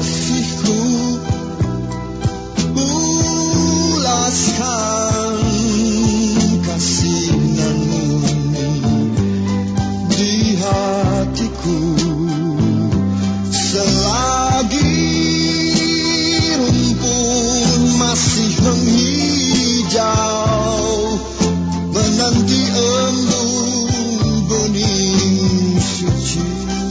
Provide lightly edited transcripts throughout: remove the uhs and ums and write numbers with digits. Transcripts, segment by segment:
kasihku, ulaskan kasih nan murni di hatiku. Selagi rumput masih menghijau, menanti embun benih suci.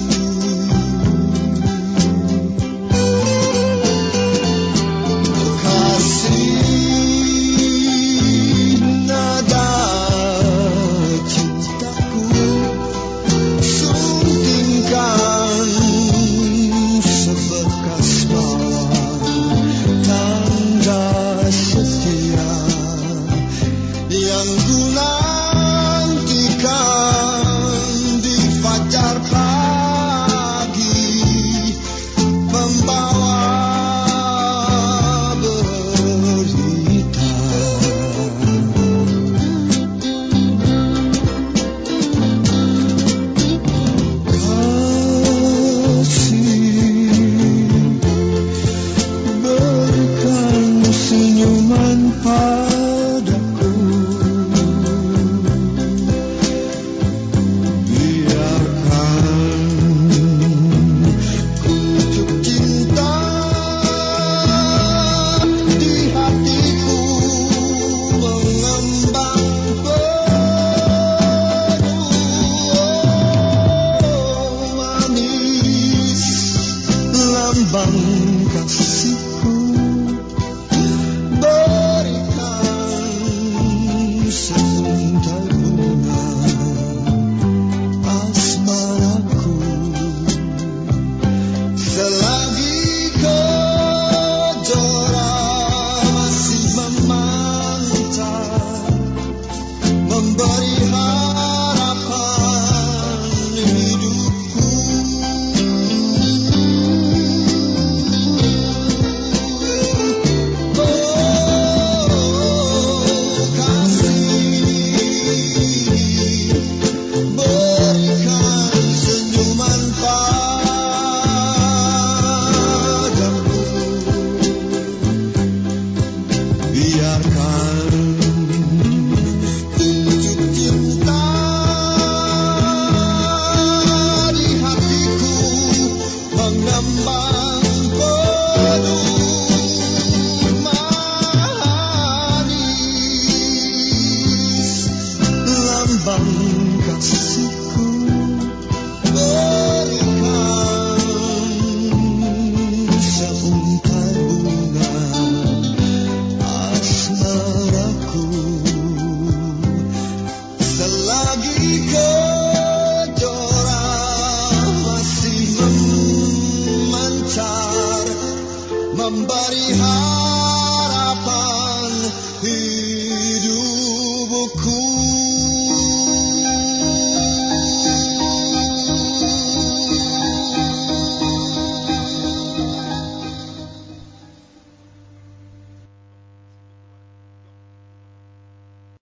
Kasih nada cintaku, suntingkan sebekas mawar tanda setia yang ku nantikan di fajar pagi, membawa berita. Kasih, berikan senyuman padaku, biarkan kutuk cinta di hatiku mengembang penuh manis, lambang kasihku. Berikan seuntai bunga asmaraku, selagi kejora masih memancar, memberi harapan hidupku. Berikan senyuman padaku, biarkan tujuh cinta di hatiku mengembang penuh manis, lambang kasihku.